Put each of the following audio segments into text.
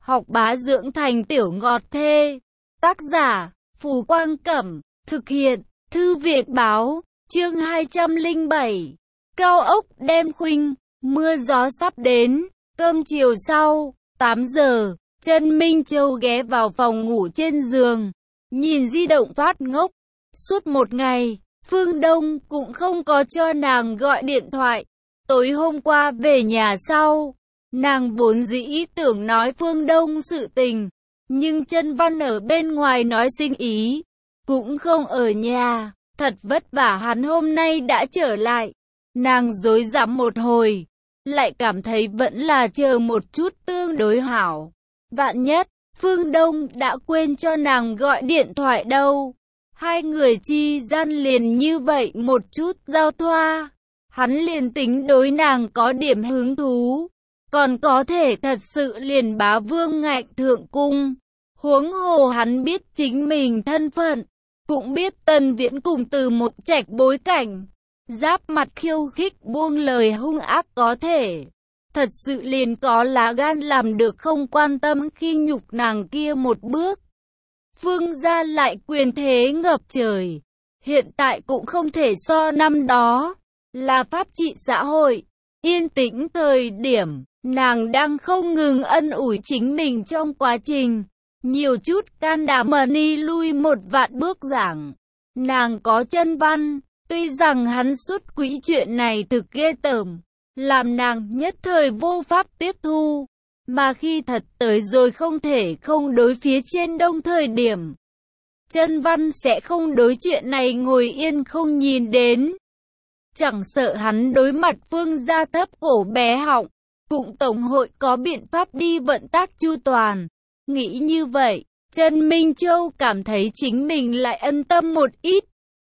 học bá dưỡng thành tiểu ngọt thê. Tác giả, Phù Quang Cẩm, thực hiện, Thư viện Báo, chương 207. Cao ốc đen khuynh, mưa gió sắp đến, cơm chiều sau, 8 giờ, Trần Minh Châu ghé vào phòng ngủ trên giường, nhìn di động phát ngốc. Suốt một ngày, Phương Đông cũng không có cho nàng gọi điện thoại. Tối hôm qua về nhà sau, nàng vốn dĩ tưởng nói Phương Đông sự tình, nhưng Trân Văn ở bên ngoài nói sinh ý, cũng không ở nhà, thật vất vả hắn hôm nay đã trở lại. Nàng rối rắm một hồi, lại cảm thấy vẫn là chờ một chút tương đối hảo. Vạn nhất, Phương Đông đã quên cho nàng gọi điện thoại đâu. Hai người chi gian liền như vậy một chút giao thoa. Hắn liền tính đối nàng có điểm hứng thú, còn có thể thật sự liền bá vương ngạnh thượng cung. Huống hồ hắn biết chính mình thân phận, cũng biết Tần Viễn cùng Từ Một Trạch bối cảnh. Giáp mặt khiêu khích buông lời hung ác có thể. Thật sự liền có lá gan làm được không quan tâm khi nhục nàng kia một bước. Phương gia lại quyền thế ngập trời. Hiện tại cũng không thể so năm đó. Là pháp trị xã hội. Yên tĩnh thời điểm, nàng đang không ngừng ân ủi chính mình trong quá trình. Nhiều chút can đảm mà đi lui một vạn bước giảng. Nàng có Trân Văn. Tuy rằng hắn xuất quỹ chuyện này thực ghê tởm, làm nàng nhất thời vô pháp tiếp thu, mà khi thật tới rồi không thể không đối phía trên đông thời điểm. Trân Văn sẽ không đối chuyện này ngồi yên không nhìn đến. Chẳng sợ hắn đối mặt Phương gia thấp cổ bé họng, cũng tổng hội có biện pháp đi vận tác chu toàn. Nghĩ như vậy, Trần Minh Châu cảm thấy chính mình lại ân tâm một ít.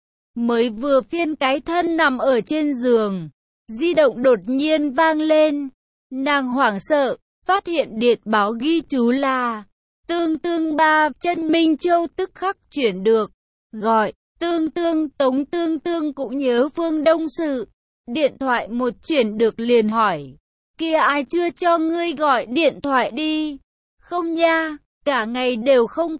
Mới vừa phiên cái thân nằm ở trên giường, di động đột nhiên vang lên. Nàng hoảng sợ, phát hiện điện báo ghi chú là Tương ba. Trần Minh Châu tức khắc chuyển được, gọi Tống Tương cũng nhớ Phương Đông sự. Điện thoại một chuyển được liền hỏi, kia ai chưa cho ngươi gọi điện thoại đi? Không nha, cả ngày đều không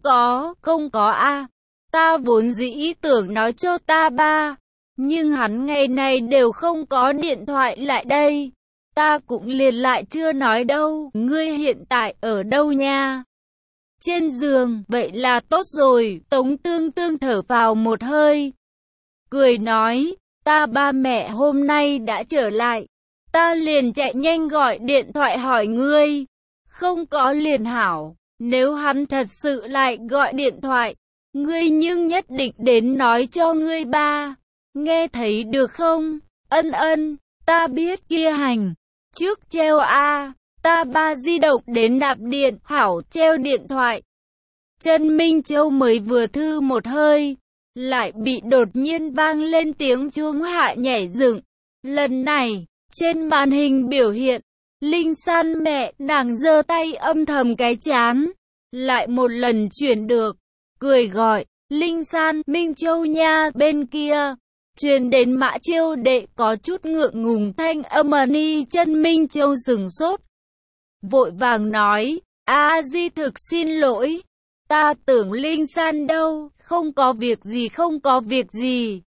có a. Ta vốn dĩ tưởng nói cho ta ba, nhưng hắn ngày này đều không có điện thoại lại đây. Ta cũng liền lại chưa nói đâu, ngươi hiện tại ở đâu nha? Trên giường, vậy là tốt rồi. Tống Tương thở vào một hơi, cười nói, ta ba mẹ hôm nay đã trở lại, ta liền chạy nhanh gọi điện thoại hỏi ngươi. Không có liền hảo, nếu hắn thật sự lại gọi điện thoại, ngươi nhưng nhất định đến nói cho ngươi ba. Nghe thấy được không? Ân, ta biết kia hành. Trước treo a, ta ba di động đến nạp điện, hảo treo điện thoại. Trần Minh Châu mới vừa thư một hơi, lại bị đột nhiên vang lên tiếng chuông hạ nhảy dựng. Lần này, trên màn hình biểu hiện, Linh San mẹ, nàng giơ tay âm thầm cái chán. Lại một lần chuyển được, cười gọi, Linh San, Minh Châu nha, bên kia. Truyền đến Mã Chiêu Đệ có chút ngượng ngùng thanh âm. Trần Minh Châu sừng sốt, vội vàng nói, a di thực xin lỗi, ta tưởng Linh San đâu, không có việc gì.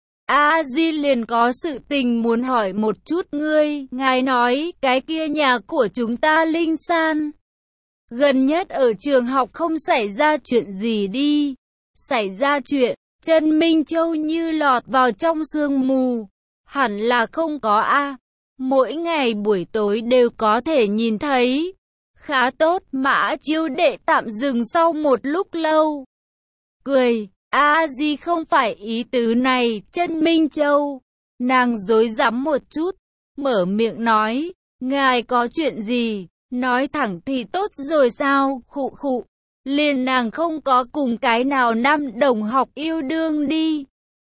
A di liền có sự tình muốn hỏi một chút ngươi, ngài nói, cái kia nhà của chúng ta Linh San, gần nhất ở trường học không xảy ra chuyện gì đi? Xảy ra chuyện? Trần Minh Châu như lọt vào trong sương mù. Hẳn là không có a. Mỗi ngày buổi tối đều có thể nhìn thấy. Khá tốt. Mã Chiêu Đệ tạm dừng sau một lúc lâu, cười, a di không phải ý tứ này. Trần Minh Châu, nàng rối rắm một chút, mở miệng nói, ngài có chuyện gì? Nói thẳng thì tốt rồi sao? Khụ. Liền nàng không có cùng cái nào nam đồng học yêu đương đi.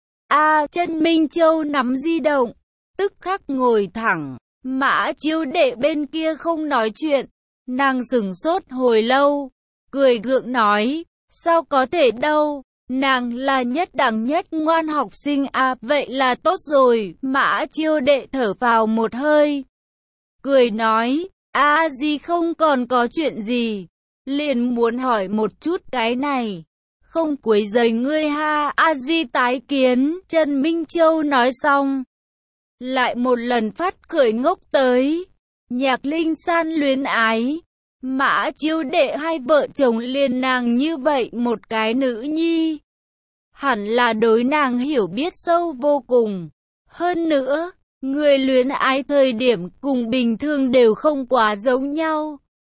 Trần Minh Châu nắm di động, tức khắc ngồi thẳng. Mã Chiêu Đệ bên kia không nói chuyện. Nàng sửng sốt hồi lâu, cười gượng nói, sao có thể đâu, nàng là nhất đẳng nhất ngoan học sinh vậy là tốt rồi. Mã Chiêu Đệ thở vào một hơi, cười nói, a di không còn có chuyện gì. liền muốn hỏi một chút cái này. Không quấy rầy ngươi ha, a di tái kiến. Trần Minh Châu nói xong, lại một lần phát cười ngốc tới. Nhạc Linh San luyến ái, Mã Chiêu Đệ hai vợ chồng liền nàng như vậy một cái nữ nhi, hẳn là đối nàng hiểu biết sâu vô cùng. Hơn nữa, người luyến ái thời điểm cùng bình thường đều không quá giống nhau.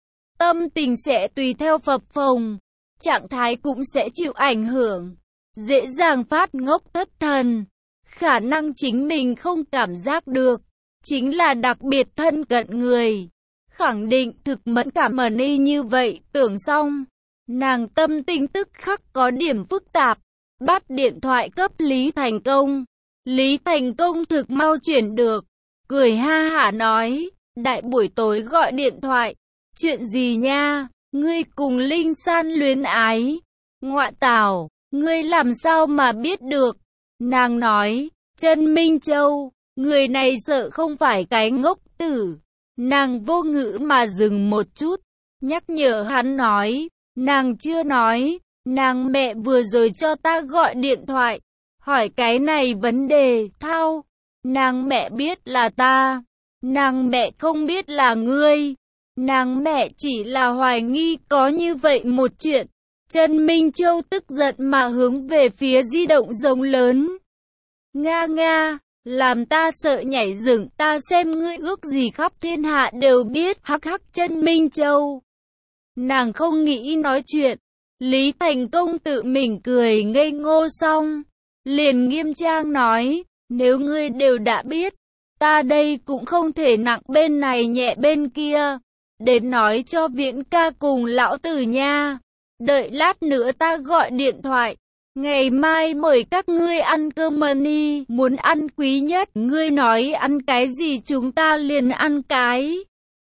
Tâm tình sẽ tùy theo phập phồng, trạng thái cũng sẽ chịu ảnh hưởng, dễ dàng phát ngốc thất thần. Khả năng chính mình không cảm giác được, chính là đặc biệt thân cận người. Khẳng định thực mẫn cảm y như vậy, tưởng xong, nàng tâm tình tức khắc có điểm phức tạp, bắt điện thoại cấp Lý Thành Công. Lý Thành Công thực mau chuyển được, cười ha hả nói, đại buổi tối gọi điện thoại, chuyện gì nha, ngươi cùng Linh San luyến ái. Ngoạ tào, ngươi làm sao mà biết được? Nàng nói, Trần Minh Châu, người này sợ không phải cái ngốc tử. Nàng vô ngữ mà dừng một chút, nhắc nhở hắn nói, nàng chưa nói, nàng mẹ vừa rồi cho ta gọi điện thoại, hỏi cái này vấn đề, thao, nàng mẹ biết là ta, nàng mẹ không biết là ngươi, nàng mẹ chỉ là hoài nghi có như vậy một chuyện. Trần Minh Châu tức giận mà hướng về phía di động rống lớn. Nga nga, làm ta sợ nhảy dựng, ta xem ngươi ước gì khắp thiên hạ đều biết, hắc hắc. Trần Minh Châu. Nàng không nghĩ nói chuyện. Lý Thành Công tự mình cười ngây ngô xong, liền nghiêm trang nói, nếu ngươi đều đã biết, ta đây cũng không thể nặng bên này nhẹ bên kia, đến nói cho Viễn ca cùng lão tử nha. Đợi lát nữa ta gọi điện thoại, ngày mai mời các ngươi ăn cơm đi, muốn ăn quý nhất, ngươi nói ăn cái gì chúng ta liền ăn cái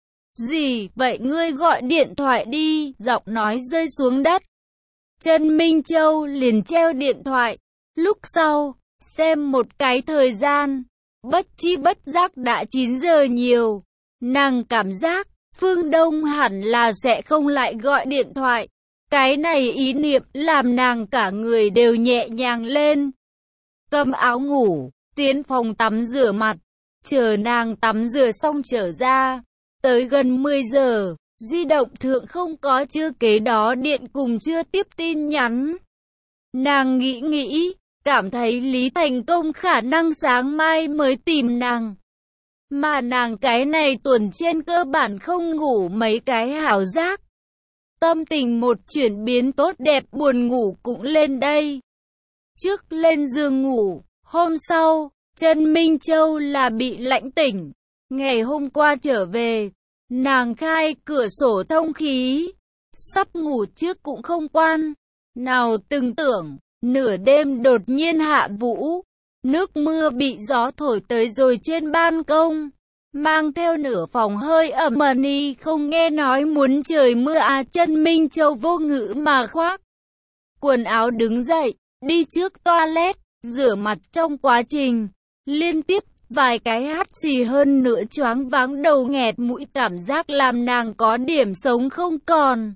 gì, vậy ngươi gọi điện thoại đi, giọng nói rơi xuống đất. Trần Minh Châu liền treo điện thoại, lúc sau, xem một cái thời gian, bất chi bất giác đã 9 giờ nhiều, nàng cảm giác, Phương Đông hẳn là sẽ không lại gọi điện thoại. Cái này ý niệm làm nàng cả người đều nhẹ nhàng lên. Cầm áo ngủ, tiến phòng tắm rửa mặt, chờ nàng tắm rửa xong trở ra. Tới gần 10 giờ, di động thượng không có chưa kế đó điện cùng chưa tiếp tin nhắn. Nàng nghĩ, cảm thấy Lý Thành Công khả năng sáng mai mới tìm nàng. Mà nàng cái này tuần trên cơ bản không ngủ mấy cái hảo giác. Tâm tình một chuyển biến tốt đẹp, buồn ngủ cũng lên đây. Trước lên giường ngủ, hôm sau, Trần Minh Châu là bị lãnh tỉnh. Ngày hôm qua trở về, nàng khai cửa sổ thông khí, sắp ngủ trước cũng không quan. Nào từng tưởng, nửa đêm đột nhiên hạ vũ, nước mưa bị gió thổi tới rồi trên ban công. Mang theo nửa phòng hơi ẩm ni, không nghe nói muốn trời mưa à. Trần Minh Châu vô ngữ mà khoác quần áo đứng dậy, đi trước toilet, rửa mặt. Trong quá trình, liên tiếp vài cái hắt xì hơn nữa choáng váng đầu nghẹt mũi, cảm giác làm nàng có điểm sống không còn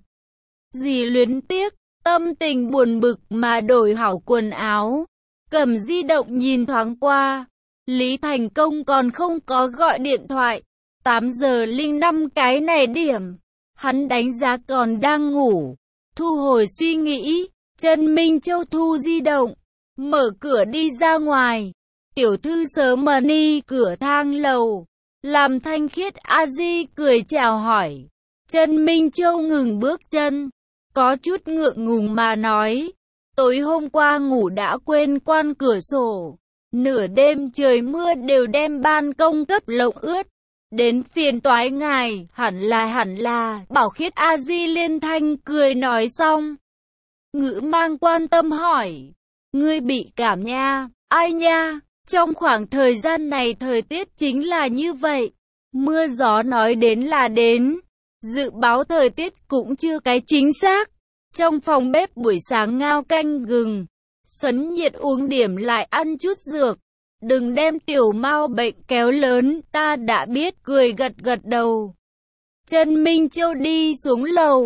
gì luyến tiếc, tâm tình buồn bực mà đổi hảo quần áo, cầm di động nhìn thoáng qua. Lý Thành Công còn không có gọi điện thoại. 8 giờ 05 cái này điểm, hắn đánh giá còn đang ngủ. Thu hồi suy nghĩ, Trần Minh Châu thu di động, mở cửa đi ra ngoài. Tiểu thư sớm đi cửa thang lầu, làm Thanh Khiết a di cười chào hỏi. Trần Minh Châu ngừng bước chân, có chút ngượng ngùng mà nói, tối hôm qua ngủ đã quên quan cửa sổ. Nửa đêm trời mưa đều đem ban công cấp lộng ướt. Đến phiền toái ngài, hẳn là, Bảo Khiết a di liên thanh cười nói xong. Ngữ mang quan tâm hỏi, ngươi bị cảm nha, ai nha? Trong khoảng thời gian này thời tiết chính là như vậy. Mưa gió nói đến là đến. Dự báo thời tiết cũng chưa cái chính xác. Trong phòng bếp buổi sáng ngao canh gừng. Sấn nhiệt uống điểm lại ăn chút dược. Đừng đem tiểu mao bệnh kéo lớn, ta đã biết, cười gật gật đầu. Trần Minh Châu đi xuống lầu.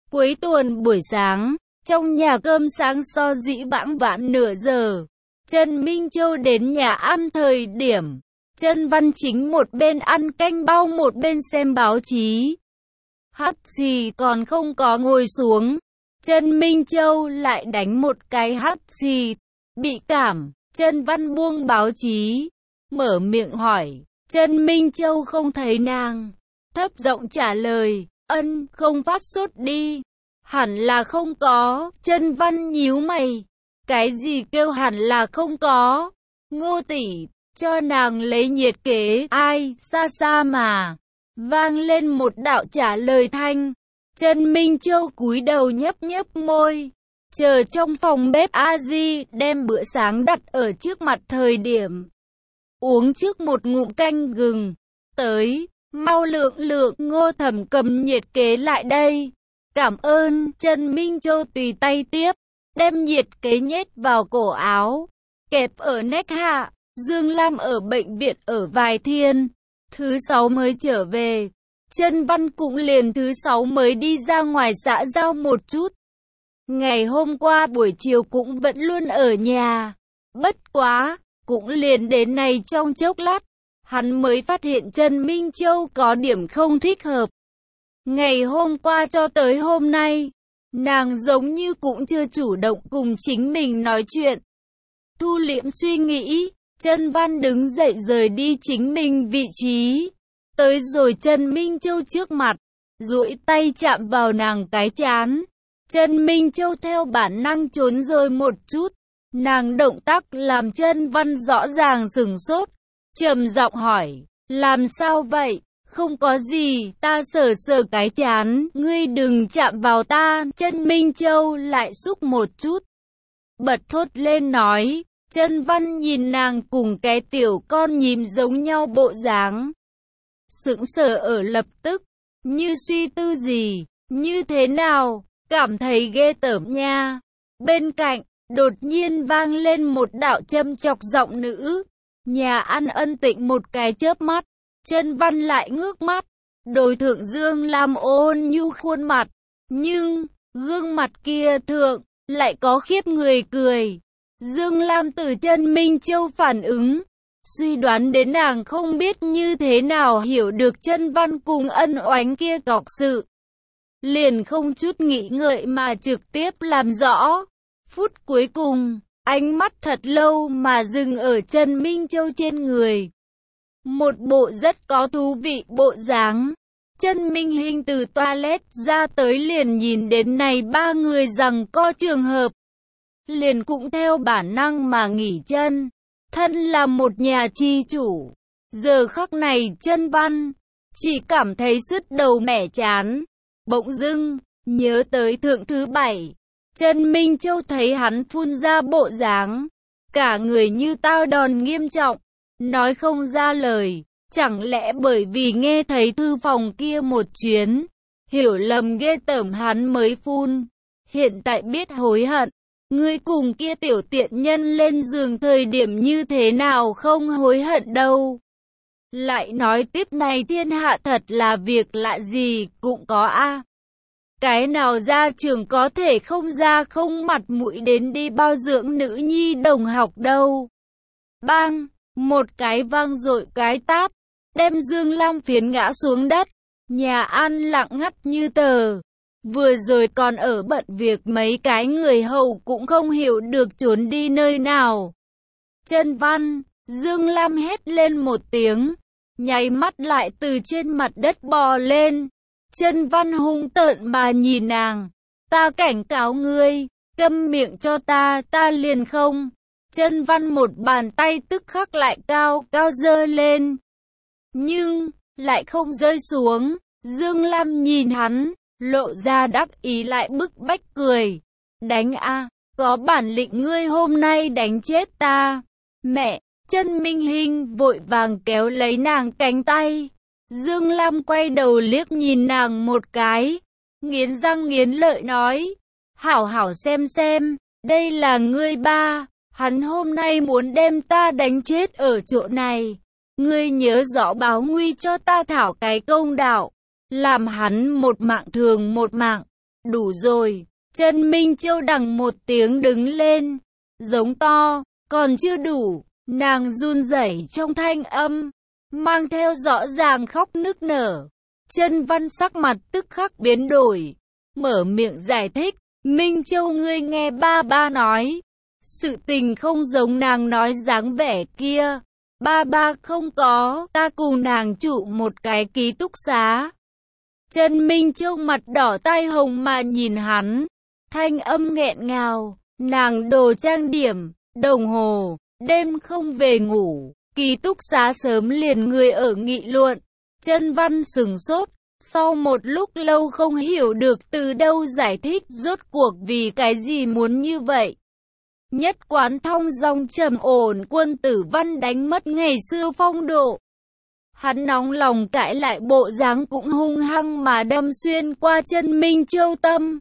Cuối tuần buổi sáng, trong nhà cơm sáng so dĩ vãng vãn nửa giờ, Trần Minh Châu đến nhà ăn thời điểm Trần Văn Chính một bên ăn canh bao một bên xem báo chí. Hắt xì còn không có ngồi xuống, Trần Minh Châu lại đánh một cái hắt xì. Bị cảm, Trần Văn buông báo chí, mở miệng hỏi. Trần Minh Châu không thấy nàng, thấp giọng trả lời, không phát sốt đi. Hẳn là không có. Trần Văn nhíu mày. Cái gì kêu hẳn là không có? Ngô tỷ, cho nàng lấy nhiệt kế. Ai, xa xa mà. Vang lên một đạo trả lời thanh. Trần Minh Châu cúi đầu nhấp nhấp môi. Chờ trong phòng bếp A Di đem bữa sáng đặt ở trước mặt thời điểm. Uống trước một ngụm canh gừng. Tới, mau lượng Ngô Thẩm cầm nhiệt kế lại đây. Cảm ơn. Trần Minh Châu tùy tay tiếp, đem nhiệt kế nhét vào cổ áo, kẹp ở nách hạ. Dương Lam ở bệnh viện ở vài thiên, thứ 6 mới trở về. Trần Văn cũng liền thứ 6 mới đi ra ngoài xã giao một chút. Ngày hôm qua buổi chiều cũng vẫn luôn ở nhà. Bất quá, cũng liền đến này trong chốc lát, hắn mới phát hiện Trần Minh Châu có điểm không thích hợp. Ngày hôm qua cho tới hôm nay, nàng giống như cũng chưa chủ động cùng chính mình nói chuyện. Thu liễm suy nghĩ, Trần Văn đứng dậy rời đi chính mình vị trí. Tới rồi Trần Minh Châu trước mặt, duỗi tay chạm vào nàng cái trán. Trần Minh Châu theo bản năng trốn rồi một chút. Nàng động tác làm Trần Văn rõ ràng sửng sốt, trầm giọng hỏi, làm sao vậy? Không có gì, ta sờ sờ cái trán, ngươi đừng chạm vào ta. Trần Minh Châu lại xúc một chút, bật thốt lên nói. Trần Văn nhìn nàng cùng cái tiểu con nhím giống nhau bộ dáng, sững sờ ở lập tức, như suy tư gì, như thế nào, cảm thấy ghê tởm nha. Bên cạnh, đột nhiên vang lên một đạo châm chọc giọng nữ. Nhà ăn ân tĩnh một cái chớp mắt, Trần Văn lại ngước mắt, đối thượng Dương Lam ôn nhu khuôn mặt, nhưng gương mặt kia thượng lại có khiếp người cười. Dương Lam từ Trần Minh Châu phản ứng, suy đoán đến nàng không biết như thế nào hiểu được Trần Văn cùng ân oánh kia cọc sự, liền không chút nghĩ ngợi mà trực tiếp làm rõ. Phút cuối cùng, ánh mắt thật lâu mà dừng ở Trần Minh Châu trên người. Một bộ rất có thú vị bộ dáng. Trần Minh Hinh từ toilet ra tới liền nhìn đến này ba người rằng có trường hợp, liền cũng theo bản năng mà nghỉ chân. Thân là một nhà chi chủ, giờ khắc này Trần Văn chỉ cảm thấy sứt đầu mẻ chán. Bỗng dưng nhớ tới thượng thứ 7, Trần Minh Châu thấy hắn phun ra bộ dáng, cả người như tao đòn nghiêm trọng, nói không ra lời. Chẳng lẽ bởi vì nghe thấy thư phòng kia một chuyến, hiểu lầm ghê tởm hắn mới phun. Hiện tại biết hối hận. Ngươi cùng kia tiểu tiện nhân lên giường thời điểm như thế nào không hối hận đâu. Lại nói tiếp này thiên hạ thật là việc lạ gì cũng có a. Cái nào ra trường có thể không ra không mặt mũi đến đi bao dưỡng nữ nhi đồng học đâu. Bang, một cái vang dội cái tát, đem Dương Lam phiến ngã xuống đất. Nhà ăn lặng ngắt như tờ. Vừa rồi còn ở bận việc mấy cái người hầu cũng không hiểu được trốn đi nơi nào. Trần Văn, Dương Lam hét lên một tiếng, nháy mắt lại từ trên mặt đất bò lên. Trần Văn hung tợn mà nhìn nàng. Ta cảnh cáo ngươi, câm miệng cho ta, ta liền không. Trần Văn một bàn tay tức khắc lại cao cao giơ lên, nhưng lại không rơi xuống. Dương Lam nhìn hắn, lộ ra đắc ý lại bức bách cười. Đánh a, có bản lĩnh ngươi hôm nay đánh chết ta. Mẹ, Trần Minh Hinh vội vàng kéo lấy nàng cánh tay. Dương Lam quay đầu liếc nhìn nàng một cái, nghiến răng nghiến lợi nói, hảo hảo xem, đây là ngươi ba, hắn hôm nay muốn đem ta đánh chết ở chỗ này. Ngươi nhớ rõ báo nguy cho ta thảo cái công đạo, làm hắn một mạng thường một mạng. Đủ rồi, Trần Minh Châu đằng một tiếng đứng lên, giống to, còn chưa đủ, nàng run rẩy trong thanh âm, mang theo rõ ràng khóc nức nở. Trần Văn sắc mặt tức khắc biến đổi, mở miệng giải thích, Minh Châu ngươi nghe ba ba nói, sự tình không giống nàng nói dáng vẻ kia. Ba ba không có, ta cùng nàng trụ một cái ký túc xá. Trần Minh Châu mặt đỏ tai hồng mà nhìn hắn, thanh âm nghẹn ngào, nàng đồ trang điểm, đồng hồ, đêm không về ngủ, ký túc xá sớm liền người ở nghị luận. Trần Văn sửng sốt, sau một lúc lâu không hiểu được từ đâu giải thích rốt cuộc vì cái gì muốn như vậy. Nhất quán thong dong trầm ổn quân tử Văn đánh mất ngày xưa phong độ. Hắn nóng lòng cãi lại bộ dáng cũng hung hăng mà đâm xuyên qua Trần Minh Châu tâm.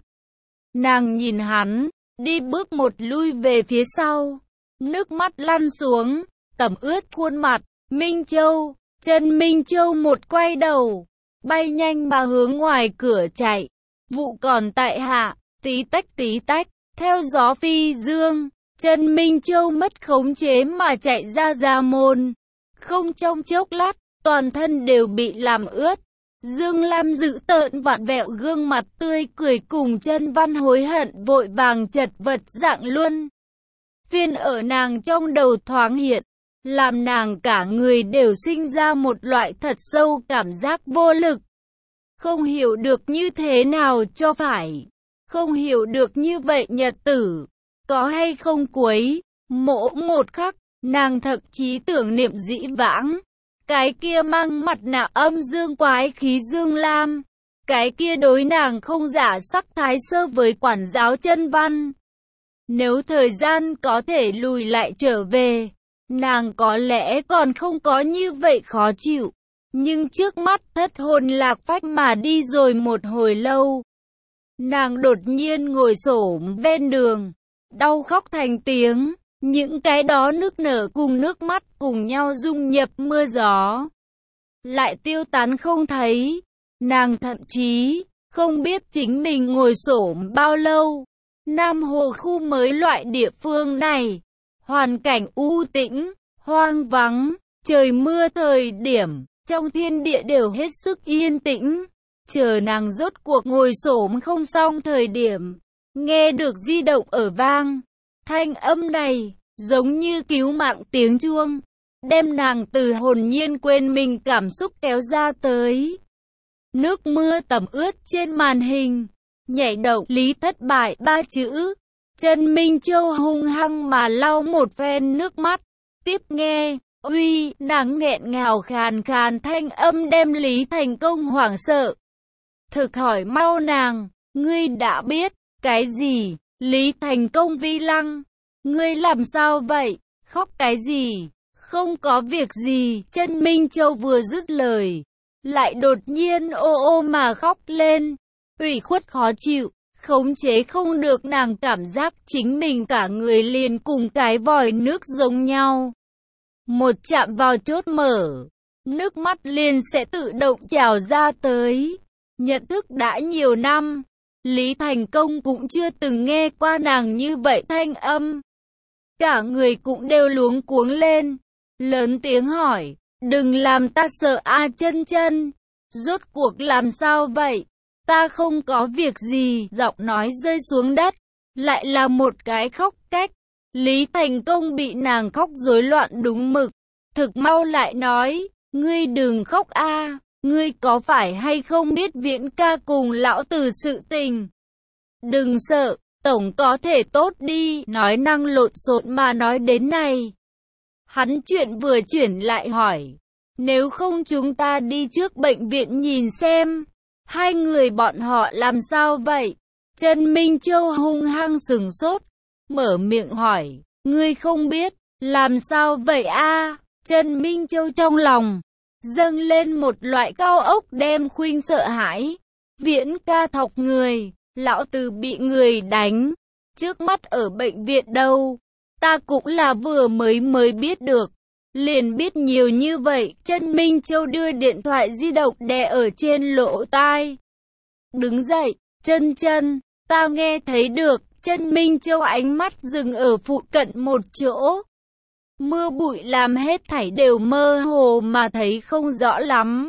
Nàng nhìn hắn, đi bước một lui về phía sau, nước mắt lăn xuống, tẩm ướt khuôn mặt. Minh Châu, Trần Minh Châu một quay đầu, bay nhanh mà hướng ngoài cửa chạy. Vụ còn tại hạ, tí tách, theo gió phi dương. Trần Minh Châu mất khống chế mà chạy ra môn. Không trong chốc lát, toàn thân đều bị làm ướt. Dương Lam dữ tợn vặn vẹo gương mặt tươi cười cùng Trần Văn hối hận vội vàng chật vật dạng luôn. Phiên ở nàng trong đầu thoáng hiện, làm nàng cả người đều sinh ra một loại thật sâu cảm giác vô lực. Không hiểu được như thế nào cho phải, không hiểu được như vậy nhật tử có hay không cuối. Mỗi một khắc, nàng thậm chí tưởng niệm dĩ vãng. Cái kia mang mặt nạ âm dương quái khí Dương Lam. Cái kia đối nàng không giả sắc thái sơ với quản giáo Trần Văn. Nếu thời gian có thể lùi lại trở về, nàng có lẽ còn không có như vậy khó chịu. Nhưng trước mắt thất hồn lạc phách mà đi rồi một hồi lâu. Nàng đột nhiên ngồi xổm ven đường, đau khóc thành tiếng, những cái đó nức nở cùng nước mắt cùng nhau dung nhập mưa gió, lại tiêu tán không thấy. Nàng thậm chí không biết chính mình ngồi xổm bao lâu. Nam Hồ khu mới loại địa phương này, hoàn cảnh u tĩnh, hoang vắng, trời mưa thời điểm, trong thiên địa đều hết sức yên tĩnh. Chờ nàng rốt cuộc ngồi xổm không xong thời điểm, nghe được di động ở vang. Thanh âm này, giống như cứu mạng tiếng chuông, đem nàng từ hồn nhiên quên mình cảm xúc kéo ra tới. Nước mưa tẩm ướt trên màn hình, nhảy động lý thất bại ba chữ. Trần Minh Châu hung hăng mà lau một phen nước mắt, tiếp nghe, uy, nàng nghẹn ngào khàn khàn thanh âm đem Lý Thành Công hoảng sợ. Thực hỏi mau nàng, ngươi đã biết, cái gì? Lý Thành Công vi lăng, ngươi làm sao vậy? Khóc cái gì? Không có việc gì. Trần Minh Châu vừa dứt lời, lại đột nhiên ô mà khóc lên. Ủy khuất khó chịu, khống chế không được, nàng cảm giác chính mình cả người liền cùng cái vòi nước giống nhau. Một chạm vào chốt mở, nước mắt liền sẽ tự động trào ra tới. Nhận thức đã nhiều năm, Lý Thành Công cũng chưa từng nghe qua nàng như vậy thanh âm. Cả người cũng đều luống cuống lên, lớn tiếng hỏi, đừng làm ta sợ a Chân Chân. Rốt cuộc làm sao vậy? Ta không có việc gì. Giọng nói rơi xuống đất, lại là một cái khóc cách. Lý Thành Công bị nàng khóc rối loạn đúng mực, thực mau lại nói, ngươi đừng khóc a, ngươi có phải hay không biết Viễn ca cùng lão tử sự tình? Đừng sợ, tổng có thể tốt đi. Nói năng lộn xộn mà nói đến này, hắn chuyện vừa chuyển lại hỏi, nếu không chúng ta đi trước bệnh viện nhìn xem. Hai người bọn họ làm sao vậy? Trần Minh Châu hung hăng sừng sốt, mở miệng hỏi, ngươi không biết, làm sao vậy a? Trần Minh Châu trong lòng dâng lên một loại cao ốc đem khuynh sợ hãi. Viễn ca thọc người, lão tử bị người đánh, trước mắt ở bệnh viện đâu. Ta cũng là vừa mới biết được, liền biết nhiều như vậy. Trần Minh Châu đưa điện thoại di động đè ở trên lỗ tai. Đứng dậy, Chân Chân, Ta nghe thấy được. Chân Minh Châu ánh mắt dừng ở phụ cận một chỗ. Mưa bụi làm hết thảy đều mơ hồ mà thấy không rõ lắm.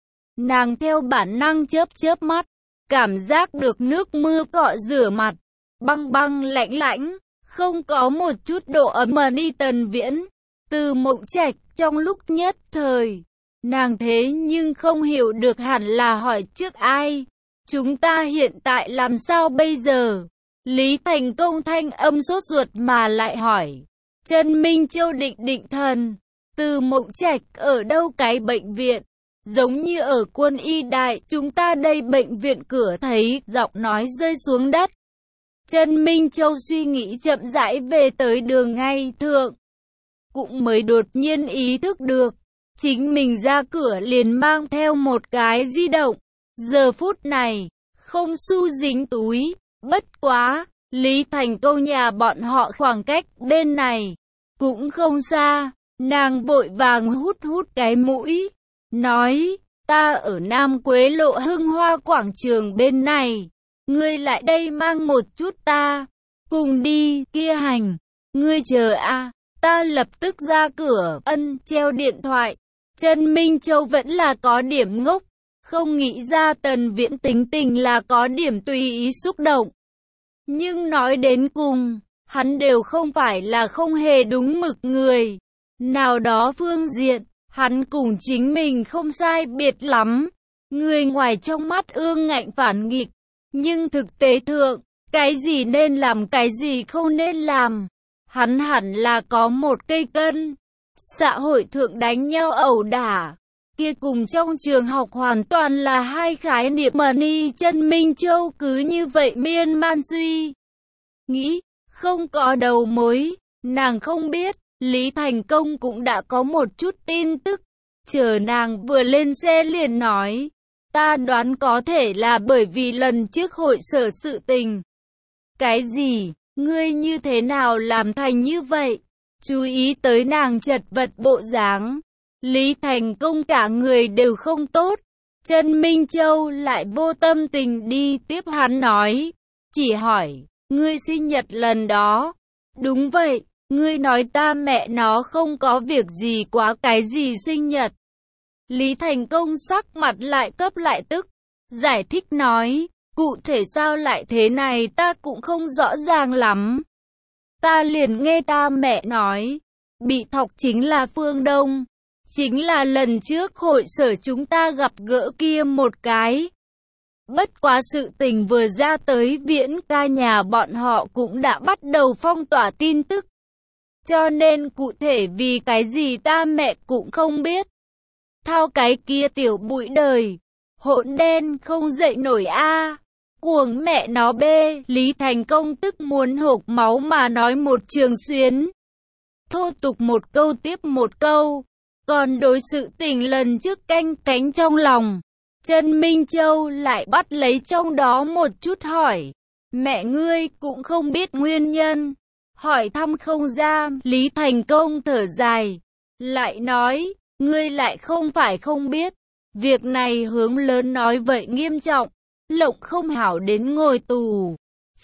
Nàng theo bản năng chớp chớp mắt, cảm giác được nước mưa cọ rửa mặt, băng băng lạnh lạnh, không có một chút độ ấm mà đi Tần Viễn. Từ Mộng Trạch trong lúc nhất thời, nàng thế nhưng không hiểu được hẳn là hỏi trước ai. Chúng ta hiện tại làm sao bây giờ? Lý Thành Công thanh âm sốt ruột mà lại hỏi. Chân Minh Châu định định thần. Từ Mộng Trạch ở đâu cái bệnh viện? Giống như ở Quân Y Đại, chúng ta đây bệnh viện cửa thấy, giọng nói rơi xuống đất. Chân Minh Châu suy nghĩ chậm rãi về tới đường ngay thượng. Cũng mới đột nhiên ý thức được, chính mình ra cửa liền mang theo một cái di động. Giờ phút này, không xu dính túi, bất quá, Lý Thành Công nhà bọn họ khoảng cách bên này, cũng không xa. Nàng vội vàng hút hút cái mũi, nói, ta ở Nam Quế Lộ Hưng Hoa quảng trường bên này, ngươi lại đây mang một chút ta, cùng đi, kia hành, ngươi chờ a, ta lập tức ra cửa, treo điện thoại. Chân Minh Châu vẫn là có điểm ngốc, không nghĩ ra Tần Viễn tính tình là có điểm tùy ý xúc động. Nhưng nói đến cùng, hắn đều không phải là không hề đúng mực người. Nào đó phương diện, hắn cùng chính mình không sai biệt lắm. Người ngoài trong mắt ương ngạnh phản nghịch, nhưng thực tế thượng, cái gì nên làm cái gì không nên làm, hắn hẳn là có một cây cân. Xã hội thượng đánh nhau ẩu đả, kia cùng trong trường học hoàn toàn là hai khái niệm. Mani Chân Minh Châu cứ như vậy miên man suy nghĩ, không có đầu mối. Nàng không biết, Lý Thành Công cũng đã có một chút tin tức. Chờ nàng vừa lên xe liền nói, ta đoán có thể là bởi vì lần trước hội sở sự tình. Cái gì? Ngươi như thế nào làm thành như vậy? Chú ý tới nàng chật vật bộ dáng, Lý Thành Công cả người đều không tốt. Chân Minh Châu lại vô tâm tình đi tiếp hắn nói, chỉ hỏi, ngươi sinh nhật lần đó. Đúng vậy, ngươi nói ta mẹ nó không có việc gì quá cái gì sinh nhật. Lý Thành Công sắc mặt lại cấp lại tức, giải thích nói, cụ thể sao lại thế này ta cũng không rõ ràng lắm. Ta liền nghe ta mẹ nói, bị thọc chính là Phương Đông, chính là lần trước hội sở chúng ta gặp gỡ kia một cái. Bất quá sự tình vừa ra tới Viễn ca nhà bọn họ cũng đã bắt đầu phong tỏa tin tức. Cho nên cụ thể vì cái gì ta mẹ cũng không biết. Thao cái kia tiểu bụi đời, hỗn đen không dậy nổi a. Cuồng mẹ nó bê. Lý Thành Công tức muốn hộc máu mà nói một trường xuyến. Thô tục một câu tiếp một câu. Còn đối sự tình lần trước canh cánh trong lòng, Chân Minh Châu lại bắt lấy trong đó một chút hỏi. Mẹ ngươi cũng không biết nguyên nhân. Hỏi thăm không ra. Lý Thành Công thở dài, lại nói, ngươi lại không phải không biết. Việc này hướng lớn nói vậy nghiêm trọng, lộng không hảo đến ngồi tù.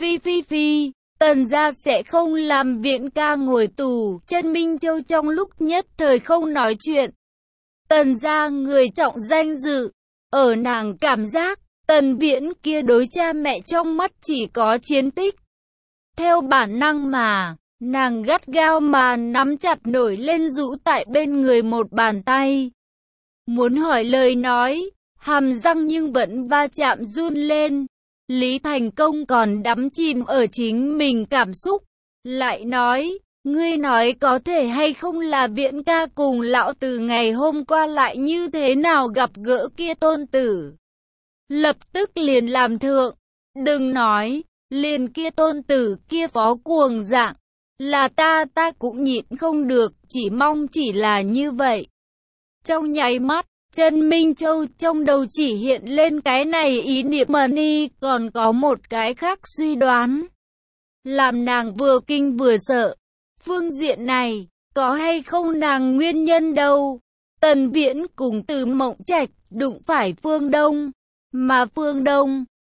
Phi, Tần gia sẽ không làm Viễn ca ngồi tù. Chân Minh Châu trong lúc nhất thời không nói chuyện. Tần gia người trọng danh dự, ở nàng cảm giác, Tần Viễn kia đối cha mẹ trong mắt chỉ có chiến tích. Theo bản năng mà, nàng gắt gao mà nắm chặt nổi lên rũ tại bên người một bàn tay. Muốn hỏi lời nói, hàm răng nhưng vẫn va chạm run lên. Lý Thành Công còn đắm chìm ở chính mình cảm xúc, lại nói, ngươi nói có thể hay không là Viễn ca cùng lão từ ngày hôm qua lại như thế nào gặp gỡ kia tôn tử. Lập tức liền làm thượng, đừng nói, liền kia tôn tử kia phó cuồng dạng, là ta cũng nhịn không được, chỉ mong chỉ là như vậy. Trong nháy mắt, Chân Minh Châu trong đầu chỉ hiện lên cái này ý niệm Mani, còn có một cái khác suy đoán. Làm nàng vừa kinh vừa sợ. Phương diện này, có hay không nàng nguyên nhân đâu. Tần Viễn cùng Từ Mộng Trạch đụng phải Phương Đông. Mà Phương Đông,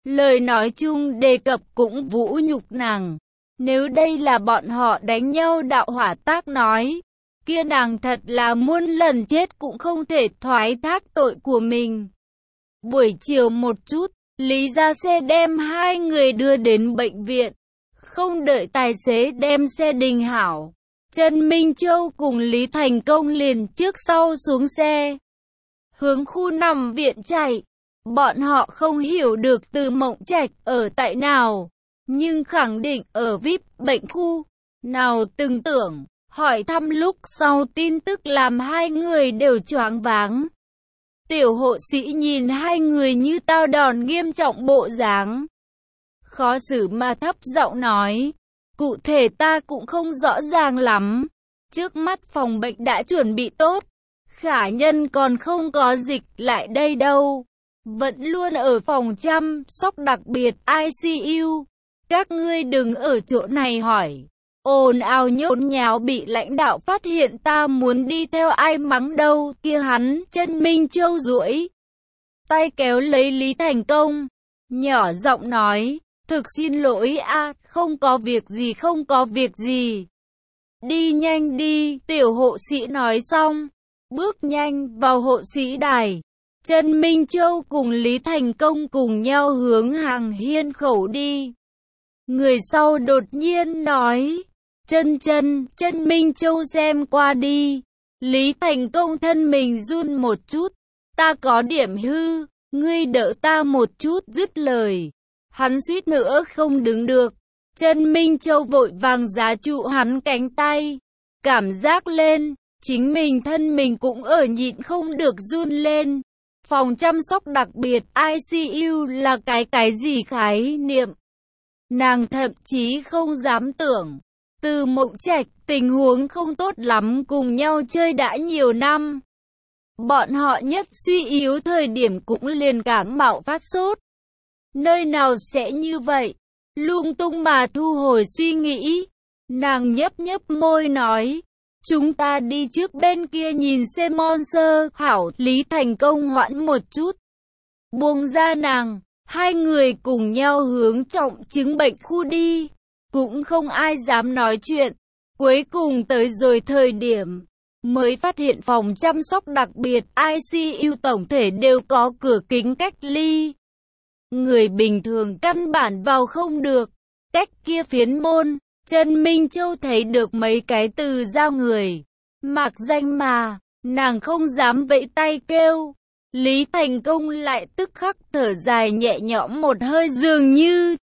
Lời nói chung đề cập cũng vũ nhục nàng. Nếu đây là bọn họ đánh nhau, Đạo Hỏa Tác nói, kia nàng thật là muôn lần chết cũng không thể thoái thác tội của mình. Buổi chiều một chút, Lý ra xe đem hai người đưa đến bệnh viện. Không đợi tài xế đem xe đình hảo, Trần Minh Châu cùng Lý Thành Công liền trước sau xuống xe, hướng khu nằm viện chạy. Bọn họ không hiểu được Từ Mộng Trạch ở tại nào, nhưng khẳng định ở VIP bệnh khu. Nào từng tưởng, hỏi thăm lúc sau tin tức làm hai người đều choáng váng. Tiểu hộ sĩ nhìn hai người như tao đòn nghiêm trọng bộ dáng, khó xử mà thấp giọng nói, cụ thể ta cũng không rõ ràng lắm. Trước mắt phòng bệnh đã chuẩn bị tốt, khả nhân còn không có dịch lại đây đâu, vẫn luôn ở phòng chăm sóc đặc biệt ICU. Các ngươi đừng ở chỗ này hỏi ồn ào nhốn nháo, bị lãnh đạo phát hiện ta muốn đi theo ai mắng đâu. Kia hắn, Trần Minh Châu duỗi tay kéo lấy Lý Thành Công, nhỏ giọng nói, thực xin lỗi a, không có việc gì, không có việc gì. Đi nhanh đi, tiểu hộ sĩ nói xong, bước nhanh vào hộ sĩ đài. Trần Minh Châu cùng Lý Thành Công cùng nhau hướng hàng hiên khẩu đi. Người sau đột nhiên nói, Trần Minh Châu xem qua đi. Lý Thành Công thân mình run một chút, ta có điểm hư, ngươi đỡ ta một chút. Dứt lời, hắn suýt nữa không đứng được. Trần Minh Châu vội vàng giá trụ hắn cánh tay, cảm giác lên, chính mình thân mình cũng ở nhịn không được run lên. Phòng chăm sóc đặc biệt ICU là cái gì khái niệm? Nàng thậm chí không dám tưởng. Từ Mộng Trạch tình huống không tốt lắm, cùng nhau chơi đã nhiều năm. Bọn họ nhất suy yếu thời điểm cũng liền cảm mạo phát sốt. Nơi nào sẽ như vậy? Lung tung mà thu hồi suy nghĩ. Nàng nhấp nhấp môi nói, chúng ta đi trước bên kia nhìn xem monster. Hảo. Lý Thành Công hoãn một chút, buông ra nàng, hai người cùng nhau hướng trọng chứng bệnh khu đi. Cũng không ai dám nói chuyện. Cuối cùng tới rồi thời điểm, mới phát hiện phòng chăm sóc đặc biệt ICU tổng thể đều có cửa kính cách ly. Người bình thường căn bản vào không được. Cách kia phiến môn, Trần Minh Châu thấy được mấy cái từ giao người. Mạc danh mà, nàng không dám vẫy tay kêu. Lý Thành Công lại tức khắc thở dài nhẹ nhõm một hơi, dường như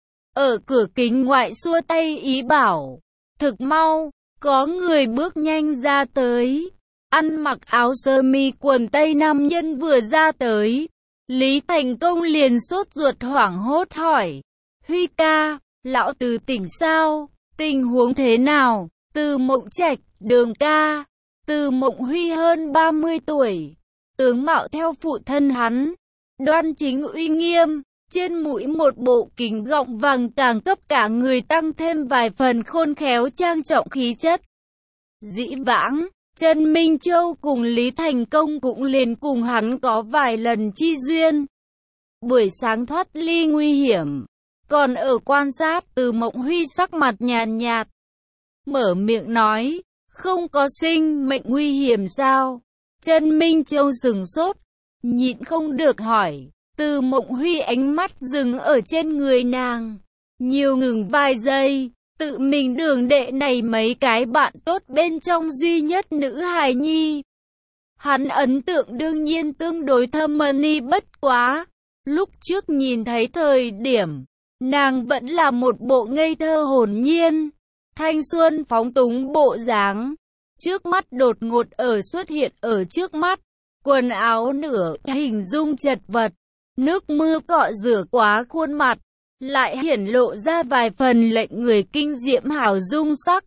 ở cửa kính ngoại xua tay ý bảo. Thực mau, có người bước nhanh ra tới. Ăn mặc áo sơ mi quần tây nam nhân vừa ra tới. Lý Thành Công liền sốt ruột hoảng hốt hỏi, Huy ca, lão Từ tỉnh sao? Tình huống thế nào? Từ Mộng Trạch, Đường ca. Từ Mộng Huy hơn 30 tuổi. Tướng mạo theo phụ thân hắn, đoan chính uy nghiêm. Trên mũi một bộ kính gọng vàng càng cấp cả người tăng thêm vài phần khôn khéo trang trọng khí chất. Dĩ vãng, Trần Minh Châu cùng Lý Thành Công cũng liền cùng hắn có vài lần chi duyên. Buổi sáng thoát ly nguy hiểm, còn ở quan sát. Từ Mộng Huy sắc mặt nhàn nhạt, mở miệng nói, không có sinh mệnh nguy hiểm sao? Trần Minh Châu sửng sốt, nhịn không được hỏi. Từ Mộng Huy ánh mắt dừng ở trên người nàng, nhiều ngừng vài giây. Tự mình đường đệ này mấy cái bạn tốt bên trong duy nhất nữ hài nhi. Hắn ấn tượng đương nhiên tương đối thâm ni, bất quá lúc trước nhìn thấy thời điểm, nàng vẫn là một bộ ngây thơ hồn nhiên, thanh xuân phóng túng bộ dáng. Trước mắt đột ngột xuất hiện ở trước mắt, quần áo nửa hình dung chật vật, nước mưa cọ rửa quá khuôn mặt, lại hiển lộ ra vài phần lệnh người kinh diễm hào dung sắc.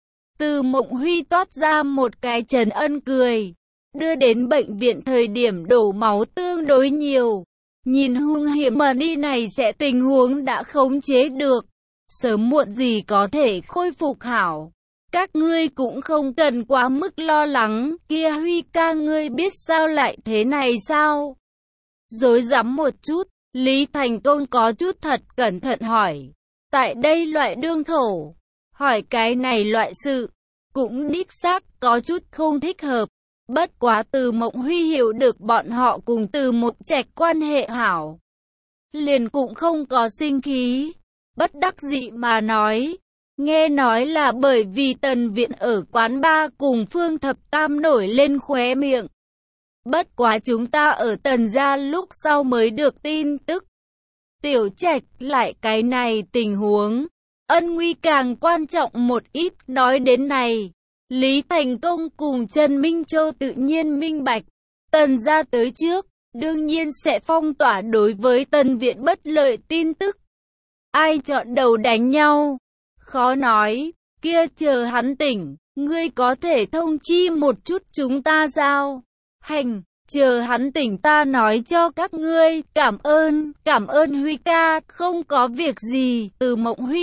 Từ Mộng Huy toát ra một cái trấn ân cười. Đưa đến bệnh viện thời điểm đổ máu tương đối nhiều. Nhìn hung hiểm mà đi này sẽ tình huống đã khống chế được. Sớm muộn gì có thể khôi phục hảo. Các ngươi cũng không cần quá mức lo lắng. Kia Huy ca, ngươi biết sao lại thế này sao? Rối rắm một chút, Lý Thành Công có chút thật cẩn thận hỏi. Tại đây loại đương thổ, hỏi cái này loại sự, cũng đích xác có chút không thích hợp. Bất quá Từ Mộng Huy hiểu được bọn họ cùng Từ Mộng Trạch quan hệ hảo, liền cũng không có sinh khí, bất đắc dĩ mà nói. Nghe nói là bởi vì Tần Viễn ở quán bar cùng Phương Thập Tam nổi lên khóe miệng. Bất quá chúng ta ở Tần gia lúc sau mới được tin tức. Tiểu Trạch lại cái này tình huống, ân nguy càng quan trọng một ít. Nói đến này, Lý Thành Công cùng Trần Minh Châu tự nhiên minh bạch. Tần gia tới trước, đương nhiên sẽ phong tỏa đối với Tần Viễn bất lợi tin tức. Ai chọn đầu đánh nhau? Khó nói, kia chờ hắn tỉnh, ngươi có thể thông chi một chút chúng ta sao? Hành, chờ hắn tỉnh ta nói cho các ngươi, cảm ơn Huy ca, không có việc gì. Từ Mộng Huy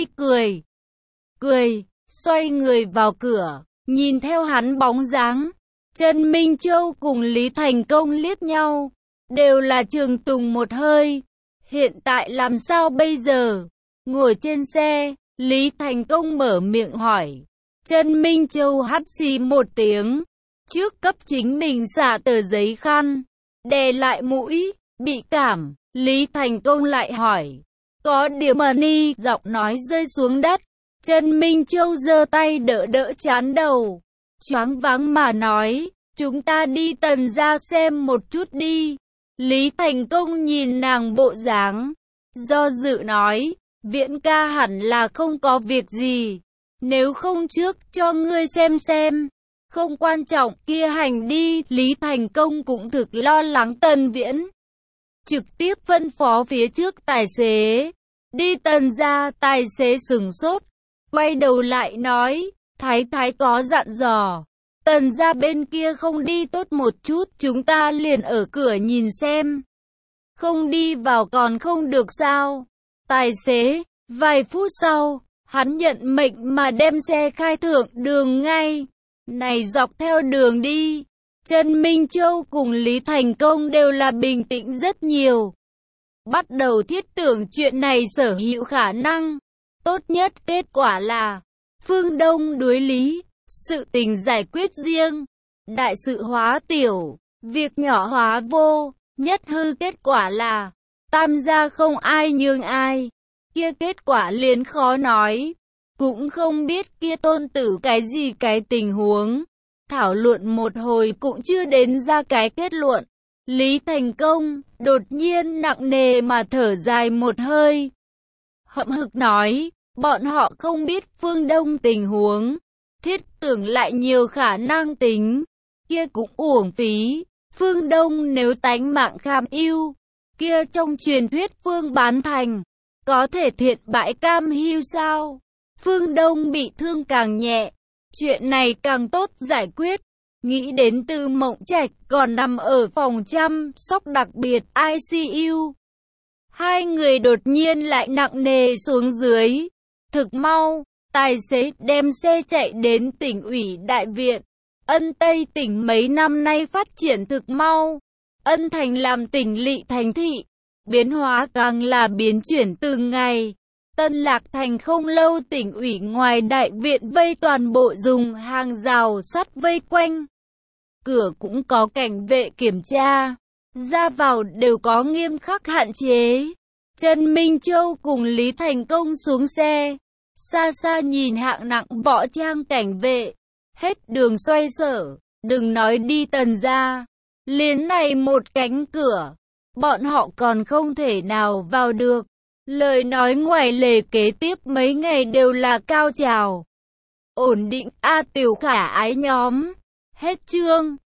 cười, xoay người vào cửa, nhìn theo hắn bóng dáng. Trần Minh Châu cùng Lý Thành Công liếc nhau, đều là trường tùng một hơi. Hiện tại làm sao bây giờ? Ngồi trên xe, Lý Thành Công mở miệng hỏi. Trần Minh Châu hắt xì một tiếng, trước cấp chính mình xả tờ giấy khăn, đè lại mũi, bị cảm. Lý Thành Công lại hỏi, có điểm mà ni, giọng nói rơi xuống đất. Trần Minh Châu giơ tay đỡ chán đầu, choáng váng mà nói, chúng ta đi Tần gia xem một chút đi. Lý Thành Công nhìn nàng bộ dáng, do dự nói, Viễn ca hẳn là không có việc gì, nếu không trước cho ngươi xem. Không quan trọng, kia hành đi. Lý Thành Công cũng thực lo lắng Tần Viễn, trực tiếp phân phó phía trước tài xế. Đi Tần gia. Tài xế sửng sốt, quay đầu lại nói, Thái Thái có dặn dò, Tần gia bên kia không đi tốt một chút, chúng ta liền ở cửa nhìn xem. Không đi vào còn không được sao? Tài xế, vài phút sau, hắn nhận mệnh mà đem xe khai thượng đường ngay. Này dọc theo đường đi, Trần Minh Châu cùng Lý Thành Công đều là bình tĩnh rất nhiều. Bắt đầu thiết tưởng chuyện này sở hữu khả năng. Tốt nhất kết quả là Phương Đông đối lý, sự tình giải quyết riêng, đại sự hóa tiểu, việc nhỏ hóa vô. Nhất hư kết quả là tam gia không ai nhường ai, kia kết quả liền khó nói. Cũng không biết kia tôn tử cái tình huống. Thảo luận một hồi cũng chưa đến ra cái kết luận. Lý Thành Công đột nhiên nặng nề mà thở dài một hơi, hậm hực nói, bọn họ không biết Phương Đông tình huống, thiết tưởng lại nhiều khả năng tính, kia cũng uổng phí. Phương Đông nếu tánh mạng kham ưu, kia trong truyền thuyết Phương Bán Thành, có thể thiện bại cam hiu sao? Phương Đông bị thương càng nhẹ, chuyện này càng tốt giải quyết. Nghĩ đến Từ Mộng Trạch còn nằm ở phòng chăm sóc đặc biệt ICU. Hai người đột nhiên lại nặng nề xuống dưới. Thực mau, tài xế đem xe chạy đến tỉnh ủy đại viện. Ân Tây tỉnh mấy năm nay phát triển thực mau. Ân Thành làm tỉnh lỵ thành thị, biến hóa càng là biến chuyển từng ngày. Tân Lạc Thành không lâu tỉnh ủy ngoài đại viện vây toàn bộ dùng hàng rào sắt vây quanh. Cửa cũng có cảnh vệ kiểm tra, ra vào đều có nghiêm khắc hạn chế. Trần Minh Châu cùng Lý Thành Công xuống xe, xa xa nhìn hạng nặng võ trang cảnh vệ, hết đường xoay sở, đừng nói đi Tần gia, liền này một cánh cửa, bọn họ còn không thể nào vào được. Lời nói ngoài lề kế tiếp mấy ngày đều là cao trào. Ổn định, Tiểu Khả Ái nhóm. Hết chương.